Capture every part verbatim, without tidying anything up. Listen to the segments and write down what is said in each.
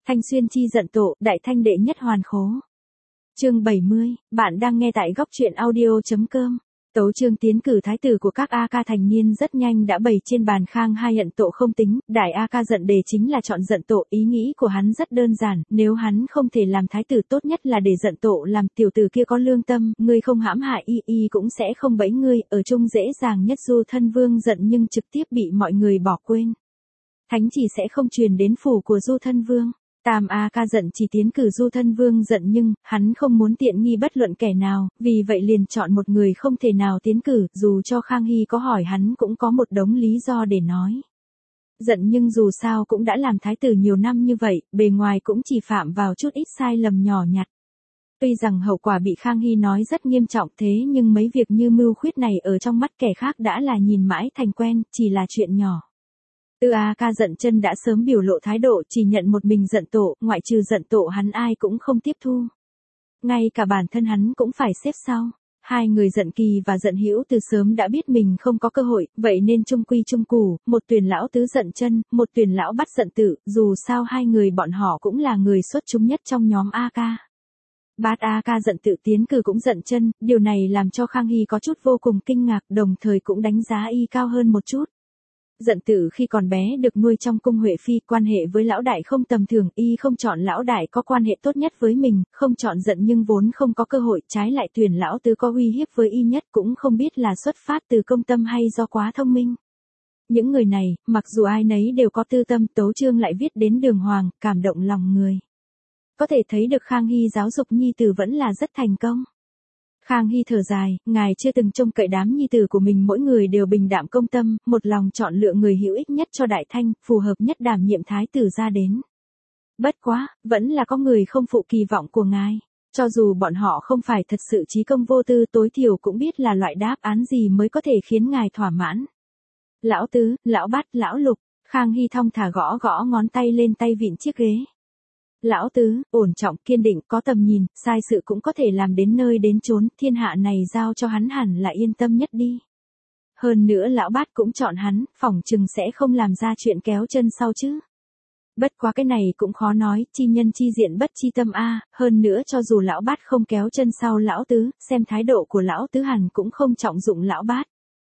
Thanh Xuyên chi giận tổ, đại thanh đệ nhất hoàn khố. Chương bảy mươi, bạn đang nghe tại góc truyện audio.com. Tấu chương tiến cử thái tử của các A ca thành niên rất nhanh đã bày trên bàn. Khang Hai giận tổ không tính, đại A ca giận đề chính là chọn giận tổ. Ý nghĩ của hắn rất đơn giản, nếu hắn không thể làm thái tử tốt nhất là để giận tổ làm. Tiểu tử kia có lương tâm, ngươi không hãm hại y y cũng sẽ không bẫy ngươi. Ở chung dễ dàng nhất Du Thân Vương giận nhưng trực tiếp bị mọi người bỏ quên. Thánh chỉ sẽ không truyền đến phủ của Du Thân Vương. Tam A ca giận chỉ tiến cử Du Thân Vương giận nhưng, hắn không muốn tiện nghi bất luận kẻ nào, vì vậy liền chọn một người không thể nào tiến cử, dù cho Khang Hy có hỏi hắn cũng có một đống lý do để nói. Giận nhưng dù sao cũng đã làm thái tử nhiều năm như vậy, bề ngoài cũng chỉ phạm vào chút ít sai lầm nhỏ nhặt. Tuy rằng hậu quả bị Khang Hy nói rất nghiêm trọng thế nhưng mấy việc như mưu khuyết này ở trong mắt kẻ khác đã là nhìn mãi thành quen, chỉ là chuyện nhỏ. Tư A ca giận chân đã sớm biểu lộ thái độ chỉ nhận một mình giận tổ, ngoại trừ giận tổ hắn ai cũng không tiếp thu. Ngay cả bản thân hắn cũng phải xếp sau. Hai người giận kỳ và giận hữu từ sớm đã biết mình không có cơ hội, vậy nên chung quy chung củ, một tuyển lão tứ giận chân, một tuyển lão bắt giận tự, dù sao hai người bọn họ cũng là người xuất chúng nhất trong nhóm A ca. Bát A ca giận tự tiến cử cũng giận chân, điều này làm cho Khang Hy có chút vô cùng kinh ngạc, đồng thời cũng đánh giá y cao hơn một chút. Giận Tự khi còn bé được nuôi trong cung Huệ Phi, quan hệ với lão đại không tầm thường, y không chọn lão đại có quan hệ tốt nhất với mình, không chọn giận nhưng vốn không có cơ hội, trái lại tuyển lão tứ có uy hiếp với y nhất, cũng không biết là xuất phát từ công tâm hay do quá thông minh. Những người này, mặc dù ai nấy đều có tư tâm, tấu chương lại viết đến đường hoàng, cảm động lòng người. Có thể thấy được Khang Hy giáo dục nhi tử vẫn là rất thành công. Khang Hy thở dài, ngài chưa từng trông cậy đám nhi tử của mình mỗi người đều bình đạm công tâm, một lòng chọn lựa người hữu ích nhất cho đại thanh, phù hợp nhất đảm nhiệm thái tử ra đến. Bất quá, vẫn là có người không phụ kỳ vọng của ngài. Cho dù bọn họ không phải thật sự trí công vô tư, tối thiểu cũng biết là loại đáp án gì mới có thể khiến ngài thỏa mãn. Lão tứ, lão bát, lão lục, Khang Hy thong thả gõ gõ ngón tay lên tay vịn chiếc ghế. Lão tứ, ổn trọng, kiên định, có tầm nhìn, sai sự cũng có thể làm đến nơi đến chốn, thiên hạ này giao cho hắn hẳn là yên tâm nhất đi. Hơn nữa lão bát cũng chọn hắn, phỏng chừng sẽ không làm ra chuyện kéo chân sau chứ. Bất quá cái này cũng khó nói, chi nhân chi diện bất chi tâm a, hơn nữa cho dù lão bát không kéo chân sau lão tứ, xem thái độ của lão tứ hẳn cũng không trọng dụng lão bát.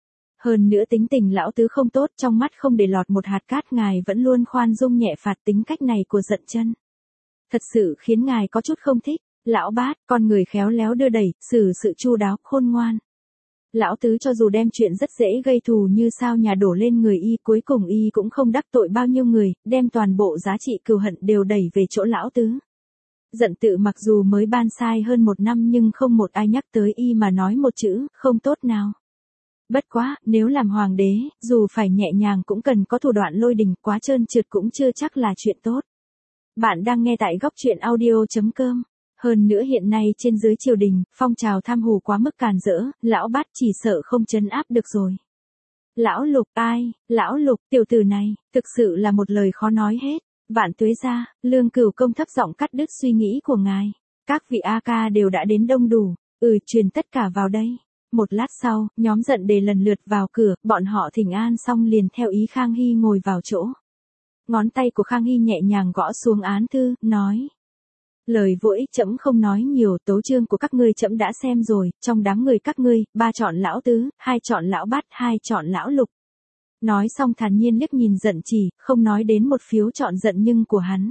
Hơn nữa tính tình lão tứ không tốt, trong mắt không để lọt một hạt cát, ngài vẫn luôn khoan dung nhẹ phạt, tính cách này của giận chân. Thật sự khiến ngài có chút không thích. Lão bát, con người khéo léo đưa đẩy, xử sự chu đáo, khôn ngoan. Lão tứ cho dù đem chuyện rất dễ gây thù như sao nhà đổ lên người y, cuối cùng y cũng không đắc tội bao nhiêu người, đem toàn bộ giá trị cừu hận đều đẩy về chỗ lão tứ. Giận Tự mặc dù mới ban sai hơn một năm nhưng không một ai nhắc tới y mà nói một chữ, không tốt nào. Bất quá, nếu làm hoàng đế, dù phải nhẹ nhàng cũng cần có thủ đoạn lôi đình, quá trơn trượt cũng chưa chắc là chuyện tốt. Bạn đang nghe tại góc truyện audio.com. Hơn nữa hiện nay trên dưới triều đình, phong trào tham hù quá mức càn rỡ, lão bát chỉ sợ không trấn áp được rồi. Lão lục, ai, lão lục, tiểu tử này, thực sự là một lời khó nói hết. Vạn tuế ra, Lương Cửu Công thấp giọng cắt đứt suy nghĩ của ngài. Các vị A ca đều đã đến đông đủ, ừ truyền tất cả vào đây. Một lát sau, nhóm giận đề lần lượt vào cửa, bọn họ thỉnh an xong liền theo ý Khang Hy ngồi vào chỗ. Ngón tay của Khang Hy nhẹ nhàng gõ xuống án thư, nói. Lời vô ích trẫm không nói nhiều, tấu chương của các ngươi trẫm đã xem rồi, trong đám người các ngươi, ba chọn lão tứ, hai chọn lão bát, hai chọn lão lục. Nói xong thản nhiên liếc nhìn giận chỉ, không nói đến một phiếu chọn giận nhưng của hắn.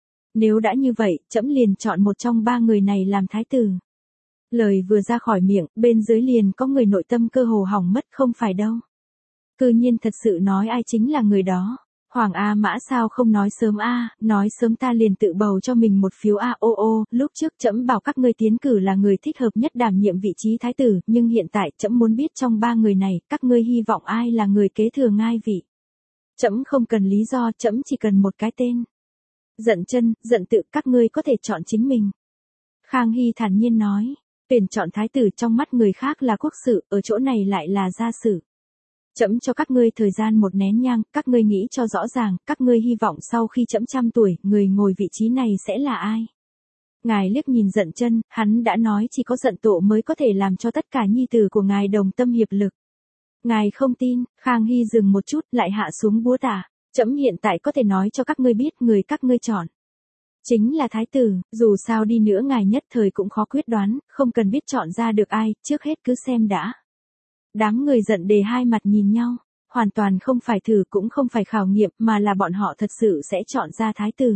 Nếu đã như vậy, trẫm liền chọn một trong ba người này làm thái tử. Lời vừa ra khỏi miệng, bên dưới liền có người nội tâm cơ hồ hỏng mất, không phải đâu. Cư nhiên thật sự nói ai chính là người đó. Hoàng A Mã sao không nói sớm a, nói sớm ta liền tự bầu cho mình một phiếu a ô ô, lúc trước trẫm bảo các ngươi tiến cử là người thích hợp nhất đảm nhiệm vị trí thái tử, nhưng hiện tại trẫm muốn biết trong ba người này, các ngươi hy vọng ai là người kế thừa ngai vị. Trẫm không cần lý do, trẫm chỉ cần một cái tên. Giận chân, giận tự, các ngươi có thể chọn chính mình. Khang Hy thản nhiên nói, tuyển chọn thái tử trong mắt người khác là quốc sự, ở chỗ này lại là gia sử. Trẫm cho các ngươi thời gian một nén nhang, các ngươi nghĩ cho rõ ràng, các ngươi hy vọng sau khi trẫm trăm tuổi, người ngồi vị trí này sẽ là ai? Ngài liếc nhìn giận chân, hắn đã nói chỉ có giận tổ mới có thể làm cho tất cả nhi tử của ngài đồng tâm hiệp lực. Ngài không tin, Khang Hy dừng một chút, lại hạ xuống búa tả. Trẫm hiện tại có thể nói cho các ngươi biết người các ngươi chọn. Chính là thái tử, dù sao đi nữa ngài nhất thời cũng khó quyết đoán, không cần biết chọn ra được ai, trước hết cứ xem đã. Đám người giận đề hai mặt nhìn nhau, hoàn toàn không phải thử cũng không phải khảo nghiệm mà là bọn họ thật sự sẽ chọn ra thái tử.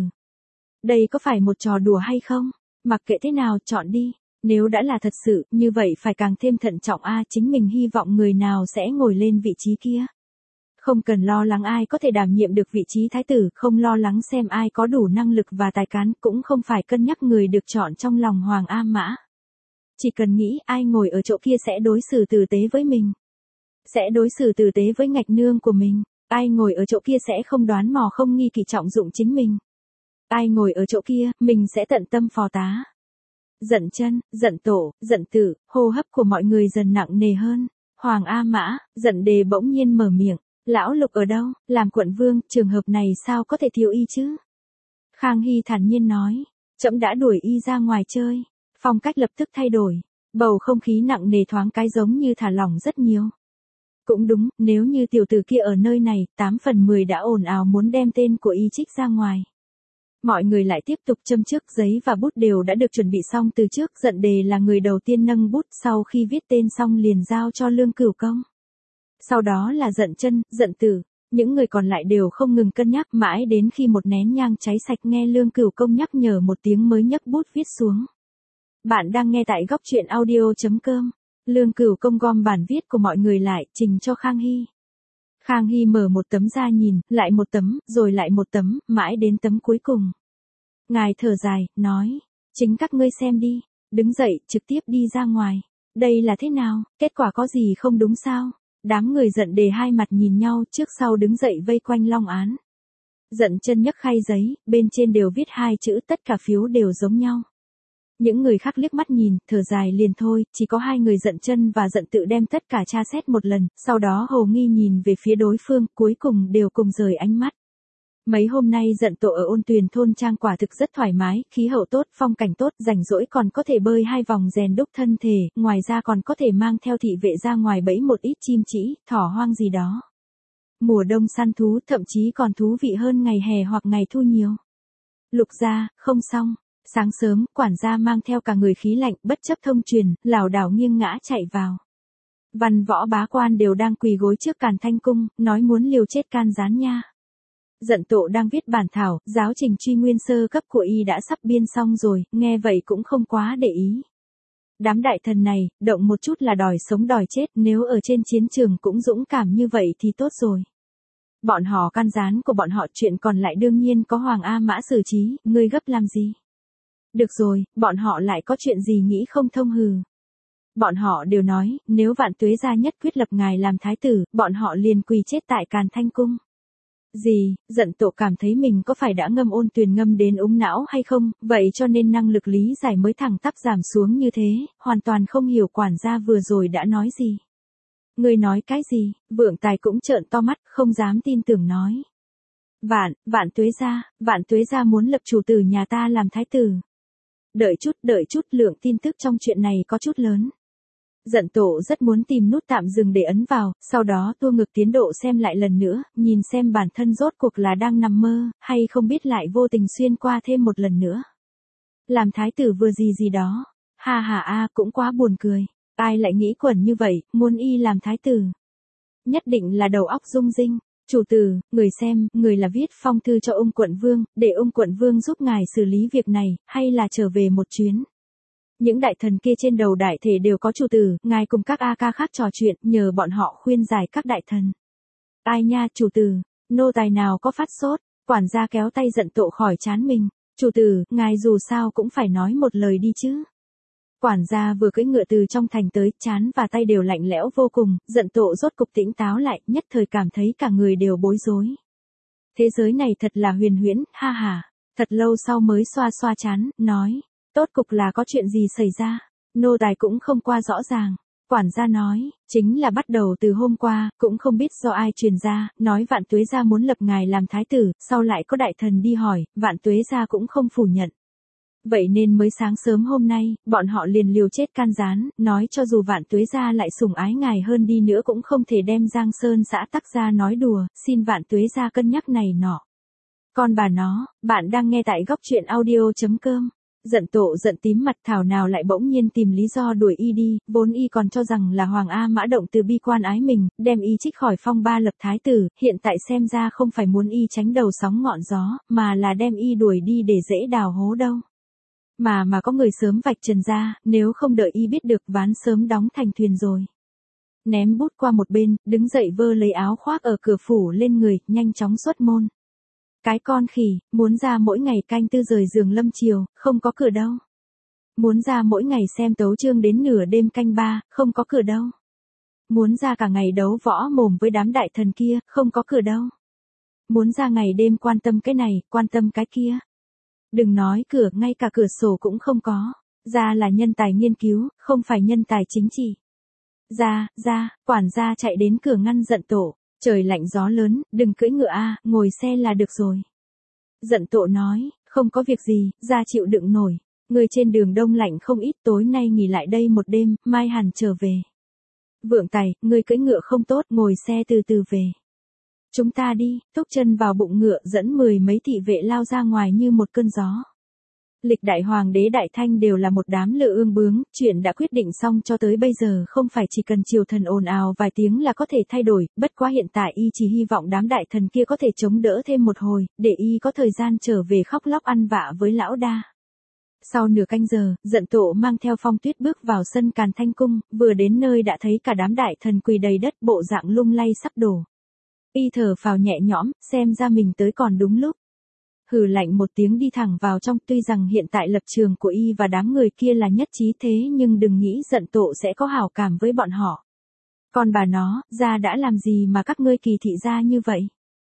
Đây có phải một trò đùa hay không? Mặc kệ thế nào chọn đi, nếu đã là thật sự, như vậy phải càng thêm thận trọng a, chính mình hy vọng người nào sẽ ngồi lên vị trí kia. Không cần lo lắng ai có thể đảm nhiệm được vị trí thái tử, không lo lắng xem ai có đủ năng lực và tài cán, cũng không phải cân nhắc người được chọn trong lòng Hoàng A Mã. Chỉ cần nghĩ ai ngồi ở chỗ kia sẽ đối xử tử tế với mình. Sẽ đối xử tử tế với ngạch nương của mình. Ai ngồi ở chỗ kia sẽ không đoán mò không nghi kỵ trọng dụng chính mình. Ai ngồi ở chỗ kia, mình sẽ tận tâm phò tá. Giận chân, giận tổ, giận tử, hô hấp của mọi người dần nặng nề hơn. Hoàng A Mã, giận đề bỗng nhiên mở miệng. Lão Lục ở đâu, làm quận vương, trường hợp này sao có thể thiếu y chứ? Khang Hy thản nhiên nói, trẫm đã đuổi y ra ngoài chơi. Phong cách lập tức thay đổi, bầu không khí nặng nề thoáng cái giống như thả lỏng rất nhiều. Cũng đúng, nếu như tiểu tử kia ở nơi này, tám phần mười đã ồn ào muốn đem tên của y trích ra ngoài. Mọi người lại tiếp tục châm trước, giấy và bút đều đã được chuẩn bị xong từ trước, giận đề là người đầu tiên nâng bút, sau khi viết tên xong liền giao cho Lương Cửu Công. Sau đó là giận chân, giận tử, những người còn lại đều không ngừng cân nhắc mãi đến khi một nén nhang cháy sạch nghe Lương Cửu Công nhắc nhở một tiếng mới nhấc bút viết xuống. Bạn đang nghe tại góc truyện audio chấm com. Lương Cửu Công gom bản viết của mọi người lại, trình cho Khang Hy. Khang Hy mở một tấm ra nhìn, lại một tấm, rồi lại một tấm, mãi đến tấm cuối cùng. Ngài thở dài, nói, chính các ngươi xem đi, đứng dậy, trực tiếp đi ra ngoài. Đây là thế nào, kết quả có gì không đúng sao? Đám người giận đề hai mặt nhìn nhau trước sau đứng dậy vây quanh Long Án. Giận chân nhấc khay giấy, bên trên đều viết hai chữ, tất cả phiếu đều giống nhau. Những người khác liếc mắt nhìn, thở dài liền thôi, chỉ có hai người giận chân và giận tự đem tất cả tra xét một lần, sau đó hồ nghi nhìn về phía đối phương, cuối cùng đều cùng rời ánh mắt. Mấy hôm nay giận tổ ở Ôn Tuyền thôn trang quả thực rất thoải mái, khí hậu tốt, phong cảnh tốt, rảnh rỗi còn có thể bơi hai vòng rèn đúc thân thể, ngoài ra còn có thể mang theo thị vệ ra ngoài bẫy một ít chim trĩ, thỏ hoang gì đó. Mùa đông săn thú thậm chí còn thú vị hơn ngày hè hoặc ngày thu nhiều. Lục gia, không xong. Sáng sớm, quản gia mang theo cả người khí lạnh, bất chấp thông truyền, lảo đảo nghiêng ngã chạy vào. Văn võ bá quan đều đang quỳ gối trước Càn Thanh cung, nói muốn liều chết can gián nha. Giận tổ đang viết bản thảo, giáo trình truy nguyên sơ cấp của y đã sắp biên xong rồi, nghe vậy cũng không quá để ý. Đám đại thần này, động một chút là đòi sống đòi chết, nếu ở trên chiến trường cũng dũng cảm như vậy thì tốt rồi. Bọn họ can gián của bọn họ, chuyện còn lại đương nhiên có Hoàng A Mã xử trí, ngươi gấp làm gì? Được rồi, bọn họ lại có chuyện gì nghĩ không thông hừ. Bọn họ đều nói, nếu Vạn Tuế gia nhất quyết lập ngài làm thái tử, bọn họ liền quỳ chết tại Càn Thanh cung. Gì, giận tổ cảm thấy mình có phải đã ngâm Ôn Tuyền ngâm đến úng não hay không, vậy cho nên năng lực lý giải mới thẳng tắp giảm xuống như thế, hoàn toàn không hiểu quản gia vừa rồi đã nói gì. Người nói cái gì, Vượng Tài cũng trợn to mắt, không dám tin tưởng nói. Vạn, Vạn Tuế gia, Vạn Tuế gia muốn lập chủ tử nhà ta làm thái tử. Đợi chút, đợi chút, lượng tin tức trong chuyện này có chút lớn. Giận tổ rất muốn tìm nút tạm dừng để ấn vào, sau đó tua ngược tiến độ xem lại lần nữa, nhìn xem bản thân rốt cuộc là đang nằm mơ, hay không biết lại vô tình xuyên qua thêm một lần nữa. Làm thái tử vừa gì gì đó, ha ha a cũng quá buồn cười, ai lại nghĩ quẩn như vậy, muốn y làm thái tử. Nhất định là đầu óc rung rinh. Chủ tử, người xem, người là viết phong thư cho ông quận vương, để ông quận vương giúp ngài xử lý việc này, hay là trở về một chuyến. Những đại thần kia trên đầu đại thể đều có chủ tử, ngài cùng các A ca khác trò chuyện, nhờ bọn họ khuyên giải các đại thần. Ai nha, chủ tử, nô tài nào có phát sốt, quản gia kéo tay giận tổ khỏi trán mình. Chủ tử, ngài dù sao cũng phải nói một lời đi chứ. Quản gia vừa cưỡi ngựa từ trong thành tới, trán và tay đều lạnh lẽo vô cùng, giận tổ rốt cục tỉnh táo lại, nhất thời cảm thấy cả người đều bối rối. Thế giới này thật là huyền huyễn, ha ha. Thật lâu sau mới xoa xoa trán, nói, tốt cục là có chuyện gì xảy ra, nô tài cũng không qua rõ ràng. Quản gia nói, chính là bắt đầu từ hôm qua, cũng không biết do ai truyền ra, nói Vạn Tuế gia muốn lập ngài làm thái tử, sau lại có đại thần đi hỏi, Vạn Tuế gia cũng không phủ nhận. Vậy nên mới sáng sớm hôm nay, bọn họ liền liều chết can gián, nói cho dù Vạn Tuế gia lại sủng ái ngài hơn đi nữa cũng không thể đem Giang Sơn xã tắc ra nói đùa, xin Vạn Tuế gia cân nhắc này nọ. Con bà nó, bạn đang nghe tại góc truyện audio.com. Giận Tộ giận tím mặt, thảo nào lại bỗng nhiên tìm lý do đuổi y đi, vốn y còn cho rằng là Hoàng A Mã động từ bi quan ái mình, đem y trích khỏi phong ba lập thái tử, hiện tại xem ra không phải muốn y tránh đầu sóng ngọn gió, mà là đem y đuổi đi để dễ đào hố đâu. Mà mà có người sớm vạch trần ra, nếu không đợi y biết được ván sớm đóng thành thuyền rồi. Ném bút qua một bên, đứng dậy vơ lấy áo khoác ở cửa phủ lên người, nhanh chóng xuất môn. Cái con khỉ, muốn ra mỗi ngày canh tư rời giường lâm chiều, không có cửa đâu. Muốn ra mỗi ngày xem tấu chương đến nửa đêm canh ba, không có cửa đâu. Muốn ra cả ngày đấu võ mồm với đám đại thần kia, không có cửa đâu. Muốn ra ngày đêm quan tâm cái này, quan tâm cái kia. Đừng nói cửa, ngay cả cửa sổ cũng không có. Ra là nhân tài nghiên cứu, không phải nhân tài chính trị. Ra, ra, quản gia chạy đến cửa ngăn Giận Tộ. Trời lạnh gió lớn, đừng cưỡi ngựa a, ngồi xe là được rồi. Giận Tộ nói, không có việc gì, ra chịu đựng nổi. Người trên đường đông lạnh không ít, tối nay nghỉ lại đây một đêm, mai hẳn trở về. Vượng Tài, người cưỡi ngựa không tốt, ngồi xe từ từ về. Chúng ta đi, thúc chân vào bụng ngựa dẫn mười mấy thị vệ lao ra ngoài như một cơn gió. Lịch đại hoàng đế Đại Thanh đều là một đám lự ương bướng, chuyện đã quyết định xong cho tới bây giờ không phải chỉ cần triều thần ồn ào vài tiếng là có thể thay đổi, bất quá hiện tại y chỉ hy vọng đám đại thần kia có thể chống đỡ thêm một hồi, để y có thời gian trở về khóc lóc ăn vạ với lão đa. Sau nửa canh giờ, Giận Tộ mang theo Phong Tuyết bước vào sân Càn Thanh Cung, vừa đến nơi đã thấy cả đám đại thần quỳ đầy đất bộ dạng lung lay sắp đổ. Y thở phào nhẹ nhõm, xem ra mình tới còn đúng lúc. Hừ lạnh một tiếng đi thẳng vào trong, tuy rằng hiện tại lập trường của y và đám người kia là nhất trí thế nhưng đừng nghĩ Giận Tộ sẽ có hảo cảm với bọn họ. Còn bà nó, gia đã làm gì mà các ngươi kỳ thị gia như vậy?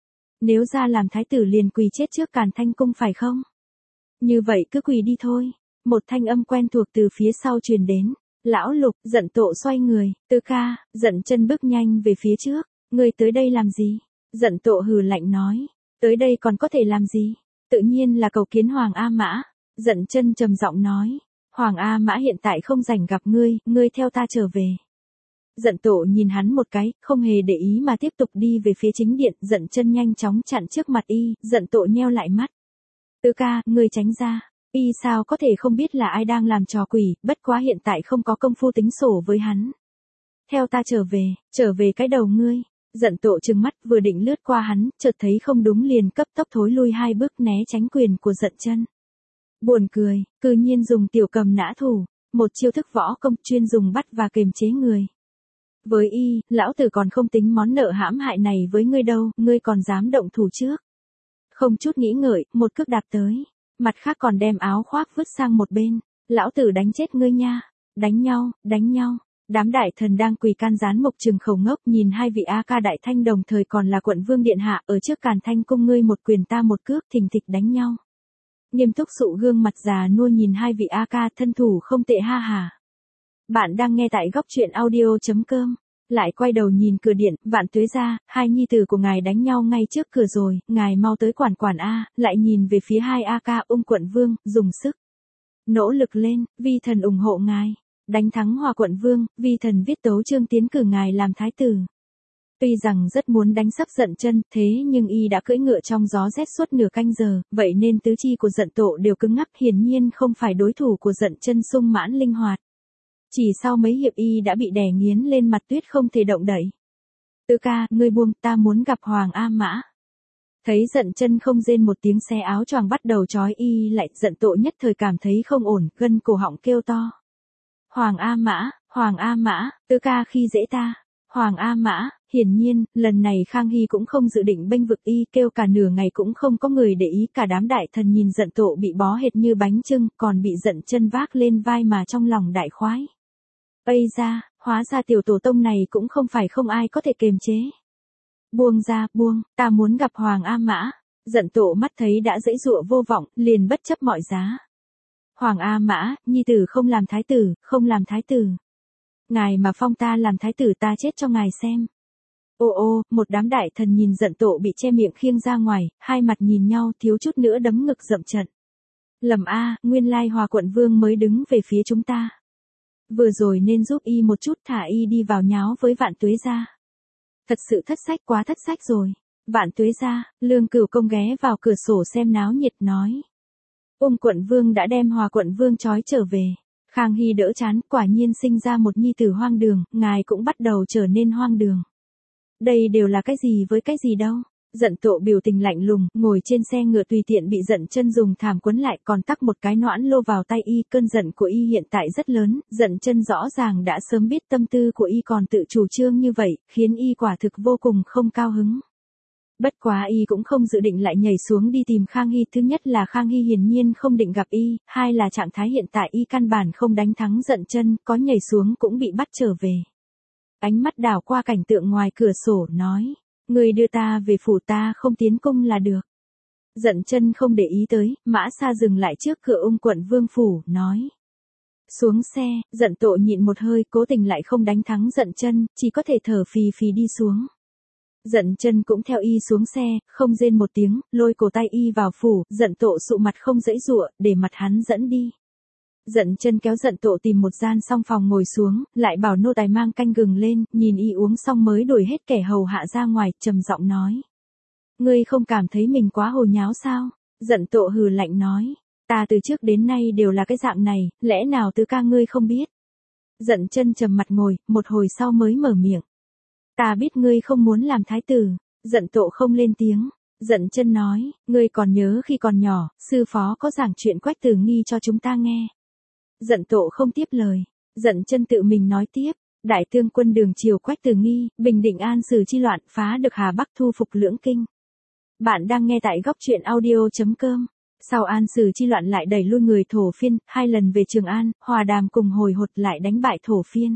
Nếu gia làm thái tử liền quỳ chết trước Càn Thanh Cung phải không? Như vậy cứ quỳ đi thôi. Một thanh âm quen thuộc từ phía sau truyền đến. Lão Lục, Giận Tộ xoay người, Tư ca, Giận Chân bước nhanh về phía trước. Ngươi tới đây làm gì? Giận Tộ hừ lạnh nói. Tới đây còn có thể làm gì? Tự nhiên là cầu kiến Hoàng A Mã. Giận Chân trầm giọng nói. Hoàng A Mã hiện tại không rảnh gặp ngươi, ngươi theo ta trở về. Giận Tộ nhìn hắn một cái, không hề để ý mà tiếp tục đi về phía chính điện. Giận Chân nhanh chóng chặn trước mặt y, Giận Tộ nheo lại mắt. Tư ca, ngươi tránh ra. Y sao có thể không biết là ai đang làm trò quỷ, bất quá hiện tại không có công phu tính sổ với hắn. Theo ta trở về, trở về cái đầu ngươi. Giận Tộ trừng mắt vừa định lướt qua hắn, chợt thấy không đúng liền cấp tốc thối lui hai bước né tránh quyền của Giận Chân. Buồn cười, cư nhiên dùng tiểu cầm nã thủ, một chiêu thức võ công chuyên dùng bắt và kiềm chế người. Với y, lão tử còn không tính món nợ hãm hại này với ngươi đâu, ngươi còn dám động thủ trước. Không chút nghĩ ngợi, một cước đạp tới, mặt khác còn đem áo khoác vứt sang một bên, lão tử đánh chết ngươi nha, đánh nhau, đánh nhau. Đám đại thần đang quỳ can gián mộc trừng khẩu ngốc nhìn hai vị A ca đại thanh đồng thời còn là quận vương điện hạ ở trước Càn Thanh Cung, ngươi một quyền ta một cước thình thịch đánh nhau. Nghiêm túc sụ gương mặt già nua nhìn hai vị A ca thân thủ không tệ ha hà. Bạn đang nghe tại góc truyện audio.com. Lại quay đầu nhìn cửa điện, Vạn Tuế gia, hai nhi tử của ngài đánh nhau ngay trước cửa rồi, ngài mau tới quản quản A, lại nhìn về phía hai A ca ung quận vương, dùng sức. Nỗ lực lên, vi thần ủng hộ ngài. Đánh thắng Hòa quận vương, vi thần viết tấu chương tiến cử ngài làm thái tử. Tuy rằng rất muốn đánh sắp Giận Chân, thế nhưng y đã cưỡi ngựa trong gió rét suốt nửa canh giờ, vậy nên tứ chi của Giận Tộ đều cứng ngắc, hiển nhiên không phải đối thủ của Giận Chân sung mãn linh hoạt. Chỉ sau mấy hiệp y đã bị đè nghiến lên mặt tuyết không thể động đậy. Tư ca, ngươi buông, ta muốn gặp Hoàng A Mã. Thấy Giận Chân không rên một tiếng, xé áo choàng bắt đầu trói y lại, Giận Tộ nhất thời cảm thấy không ổn, gân cổ họng kêu to. Hoàng A Mã, Hoàng A Mã, Tư ca khi dễ ta. Hoàng A Mã, hiển nhiên, lần này Khang Hy cũng không dự định bênh vực y, kêu cả nửa ngày cũng không có người để ý, cả đám đại thần nhìn Giận Tộ bị bó hệt như bánh chưng, còn bị Giận Chân vác lên vai mà trong lòng đại khoái. Ây ra, hóa ra tiểu tổ tông này cũng không phải không ai có thể kiềm chế. Buông ra, buông, ta muốn gặp Hoàng A Mã. Giận Tộ mắt thấy đã dãy dụa vô vọng, liền bất chấp mọi giá. Hoàng A Mã, nhi tử không làm thái tử, không làm thái tử. Ngài mà phong ta làm thái tử ta chết cho ngài xem. Ô ô, một đám đại thần nhìn Giận Tộ bị che miệng khiêng ra ngoài, hai mặt nhìn nhau thiếu chút nữa đấm ngực dậm trận. Lầm a, nguyên lai Hòa quận vương mới đứng về phía chúng ta. Vừa rồi nên giúp y một chút, thả y đi vào nháo với Vạn Tuế gia. Thật sự thất sách, quá thất sách rồi. Vạn Tuế ra, Lương Cửu Công ghé vào cửa sổ xem náo nhiệt nói. Ung quận vương đã đem Hòa quận vương trói trở về. Khang Hy đỡ chán, quả nhiên sinh ra một nhi tử hoang đường, ngài cũng bắt đầu trở nên hoang đường. Đây đều là cái gì với cái gì đâu. Dận Tộ biểu tình lạnh lùng, ngồi trên xe ngựa tùy tiện bị Dận Chân dùng thảm quấn lại, còn tắc một cái noãn lô vào tay y. Cơn giận của y hiện tại rất lớn, Dận Chân rõ ràng đã sớm biết tâm tư của y còn tự chủ trương như vậy, khiến y quả thực vô cùng không cao hứng. Bất quá y cũng không dự định lại nhảy xuống đi tìm Khang Hy, thứ nhất là Khang Hy hiển nhiên không định gặp y, hai là trạng thái hiện tại y căn bản không đánh thắng Dận Chân, có nhảy xuống cũng bị bắt trở về. Ánh mắt đảo qua cảnh tượng ngoài cửa sổ, nói, người đưa ta về phủ, ta không tiến cung là được. Dận Chân không để ý tới, Mã Sa dừng lại trước cửa Ung quận vương phủ, nói. Xuống xe, Dận Tộ nhịn một hơi, cố tình lại không đánh thắng Dận Chân, chỉ có thể thở phì phì đi xuống. Dận Chân cũng theo y xuống xe, không rên một tiếng, lôi cổ tay y vào phủ. Dận Tộ sụ mặt không dãy dụa, để mặt hắn dẫn đi. Dận Chân kéo Dận Tộ tìm một gian song phòng ngồi xuống, lại bảo nô tài mang canh gừng lên, nhìn y uống xong mới đuổi hết kẻ hầu hạ ra ngoài, trầm giọng nói. Ngươi không cảm thấy mình quá hồ nháo sao? Dận Tộ hừ lạnh nói. Ta từ trước đến nay đều là cái dạng này, lẽ nào tứ ca ngươi không biết? Dận Chân trầm mặt ngồi, một hồi sau mới mở miệng. Ta biết ngươi không muốn làm thái tử. Dận Tộ không lên tiếng. Dận Chân nói, ngươi còn nhớ khi còn nhỏ, sư phó có giảng chuyện Quách Tử Nghi cho chúng ta nghe. Dận Tộ không tiếp lời. Dận Chân tự mình nói tiếp, đại tướng quân đường triều Quách Tử Nghi, bình định An Sử chi loạn, phá được Hà Bắc, thu phục Lưỡng Kinh. Bạn đang nghe tại góc truyện audio chấm com. Sau An Sử chi loạn lại đẩy lui người Thổ Phiên, hai lần về Trường An, hòa đàm cùng hồi hột lại đánh bại Thổ Phiên.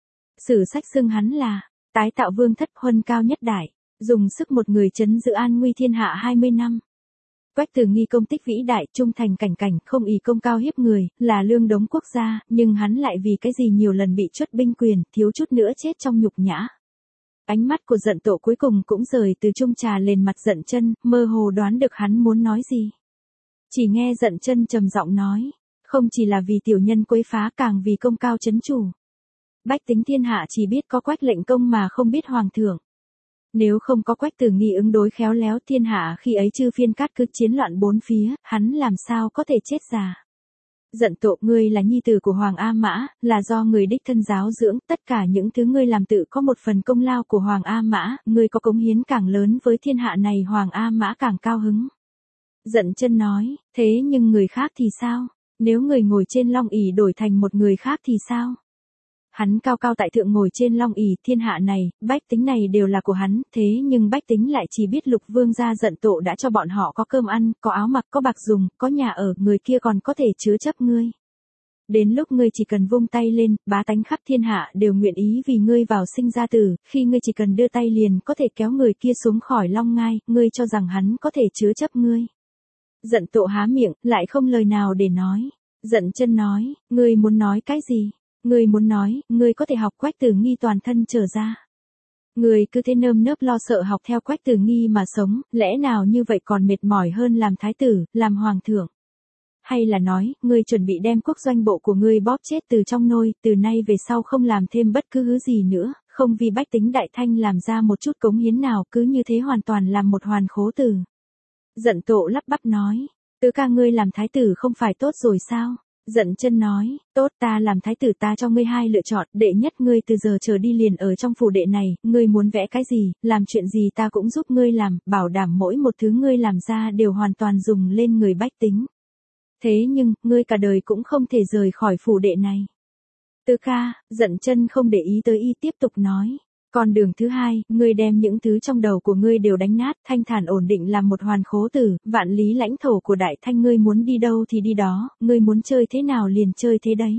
Sử sách xưng hắn là tái tạo vương thất, huân cao nhất đại, dùng sức một người trấn giữ an nguy thiên hạ hai mươi năm. Quách Tử Nghi công tích vĩ đại, trung thành cảnh cảnh, không ỷ công cao hiếp người, là lương đống quốc gia, nhưng hắn lại vì cái gì nhiều lần bị truất binh quyền, thiếu chút nữa chết trong nhục nhã. Ánh mắt của Dận Tộ cuối cùng cũng rời từ chung trà lên mặt Dận Chân, mơ hồ đoán được hắn muốn nói gì. Chỉ nghe Dận Chân trầm giọng nói, không chỉ là vì tiểu nhân quấy phá, càng vì công cao chấn chủ. Bách tính thiên hạ chỉ biết có Quách lệnh công mà không biết hoàng thượng. Nếu không có Quách Tử Nghi ứng đối khéo léo, thiên hạ khi ấy chư phiên cát cứ chiến loạn bốn phía, hắn làm sao có thể chết già. Dận Tộ, ngươi là nhi tử của Hoàng A Mã, là do người đích thân giáo dưỡng, tất cả những thứ ngươi làm tự có một phần công lao của Hoàng A Mã, ngươi có cống hiến càng lớn với thiên hạ này, Hoàng A Mã càng cao hứng. Dận Chân nói, thế nhưng người khác thì sao? Nếu người ngồi trên long ỷ đổi thành một người khác thì sao? Hắn cao cao tại thượng ngồi trên long ỷ, thiên hạ này, bách tính này đều là của hắn, thế nhưng bách tính lại chỉ biết Lục Vương gia Dận Tộ đã cho bọn họ có cơm ăn, có áo mặc, có bạc dùng, có nhà ở, người kia còn có thể chứa chấp ngươi. Đến lúc ngươi chỉ cần vung tay lên, bá tánh khắp thiên hạ đều nguyện ý vì ngươi vào sinh ra tử, khi ngươi chỉ cần đưa tay liền có thể kéo người kia xuống khỏi long ngai, ngươi cho rằng hắn có thể chứa chấp ngươi. Dận Tộ há miệng, lại không lời nào để nói. Dận Chân nói, ngươi muốn nói cái gì? Ngươi muốn nói, ngươi có thể học Quách Tử Nghi toàn thân trở ra. Ngươi cứ thế nơm nớp lo sợ học theo Quách Tử Nghi mà sống, lẽ nào như vậy còn mệt mỏi hơn làm thái tử, làm hoàng thượng? Hay là nói, ngươi chuẩn bị đem quốc doanh bộ của ngươi bóp chết từ trong nôi, từ nay về sau không làm thêm bất cứ thứ gì nữa, không vì bách tính đại thanh làm ra một chút cống hiến nào, cứ như thế hoàn toàn làm một hoàn khố tử. Dận Tộ lắp bắp nói, tứ ca ngươi làm thái tử không phải tốt rồi sao? Dận Chân nói, tốt, ta làm thái tử, ta cho ngươi hai lựa chọn, đệ nhất ngươi từ giờ trở đi liền ở trong phủ đệ này, ngươi muốn vẽ cái gì, làm chuyện gì ta cũng giúp ngươi làm, bảo đảm mỗi một thứ ngươi làm ra đều hoàn toàn dùng lên người bách tính. Thế nhưng, ngươi cả đời cũng không thể rời khỏi phủ đệ này. Tứ ca, Dận Chân không để ý tới y, tiếp tục nói. Còn đường thứ hai, ngươi đem những thứ trong đầu của ngươi đều đánh nát, thanh thản ổn định làm một hoàn khố tử, vạn lý lãnh thổ của đại thanh, ngươi muốn đi đâu thì đi đó, ngươi muốn chơi thế nào liền chơi thế đấy.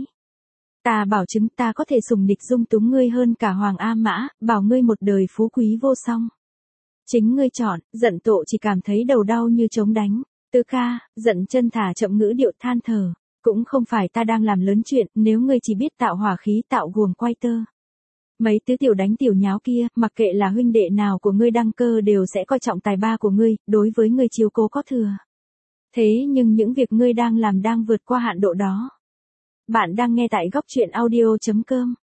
Ta bảo chứng ta có thể sủng nịch dung túng ngươi hơn cả Hoàng A Mã, bảo ngươi một đời phú quý vô song. Chính ngươi chọn. Dận Tộ chỉ cảm thấy đầu đau như trống đánh. Tứ ca, Dận Chân thả chậm ngữ điệu than thở, cũng không phải ta đang làm lớn chuyện, nếu ngươi chỉ biết tạo hỏa khí, tạo guồng quay tơ. Mấy tứ tiểu đánh tiểu nháo kia, mặc kệ là huynh đệ nào của ngươi đăng cơ đều sẽ coi trọng tài ba của ngươi, đối với ngươi chiếu cố có thừa. Thế nhưng những việc ngươi đang làm đang vượt qua hạn độ đó. Bạn đang nghe tại góc truyện audio chấm com.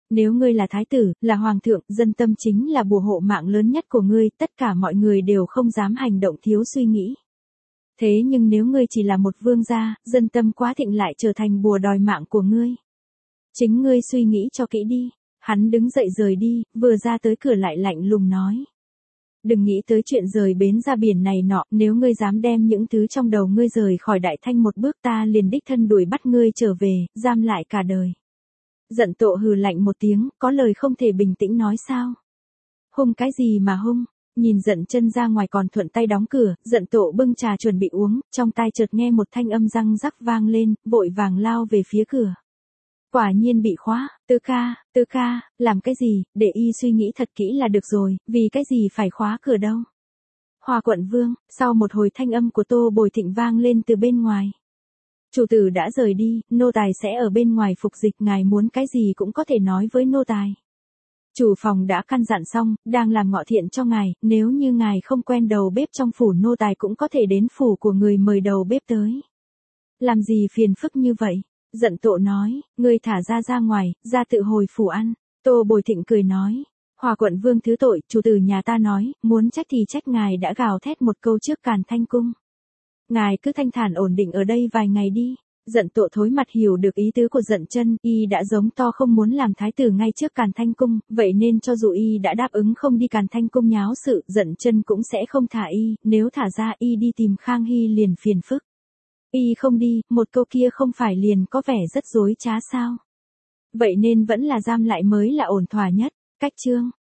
Nếu ngươi là thái tử, là hoàng thượng, dân tâm chính là bùa hộ mạng lớn nhất của ngươi, tất cả mọi người đều không dám hành động thiếu suy nghĩ. Thế nhưng nếu ngươi chỉ là một vương gia, dân tâm quá thịnh lại trở thành bùa đòi mạng của ngươi. Chính ngươi suy nghĩ cho kỹ đi. Hắn đứng dậy rời đi, vừa ra tới cửa lại lạnh lùng nói. Đừng nghĩ tới chuyện rời bến ra biển này nọ, nếu ngươi dám đem những thứ trong đầu ngươi rời khỏi Đại Thanh một bước ta liền đích thân đuổi bắt ngươi trở về, giam lại cả đời. Giận Tộ hừ lạnh một tiếng, có lời không thể bình tĩnh nói sao? Hung cái gì mà hung? Nhìn Dận Chân ra ngoài còn thuận tay đóng cửa, Dận Tộ bưng trà chuẩn bị uống, trong tai chợt nghe một thanh âm răng rắc vang lên, vội vàng lao về phía cửa. Quả nhiên bị khóa, Tứ ca, Tứ ca, làm cái gì, để y suy nghĩ thật kỹ là được rồi, vì cái gì phải khóa cửa đâu. Hoa quận vương, sau một hồi thanh âm của Tô Bồi Thịnh vang lên từ bên ngoài. Chủ tử đã rời đi, nô tài sẽ ở bên ngoài phục dịch, ngài muốn cái gì cũng có thể nói với nô tài. Chủ phòng đã căn dặn xong, đang làm ngọ thiện cho ngài, nếu như ngài không quen đầu bếp trong phủ nô tài cũng có thể đến phủ của người mời đầu bếp tới. Làm gì phiền phức như vậy? Dận Tộ nói, ngươi thả ra ra ngoài, ra tự hồi phủ ăn. Tô Bồi Thịnh cười nói, Hòa quận vương thứ tội, chủ tử nhà ta nói, muốn trách thì trách ngài đã gào thét một câu trước Càn Thanh cung. Ngài cứ thanh thản ổn định ở đây vài ngày đi. Dận Tộ thối mặt hiểu được ý tứ của Dận Chân, y đã giống to không muốn làm thái tử ngay trước Càn Thanh cung, vậy nên cho dù y đã đáp ứng không đi Càn Thanh cung nháo sự, Dận Chân cũng sẽ không thả y, nếu thả ra y đi tìm Khang Hy liền phiền phức. Y không đi, một câu kia không phải liền có vẻ rất dối trá sao? Vậy nên vẫn là giam lại mới là ổn thỏa nhất. Cách chương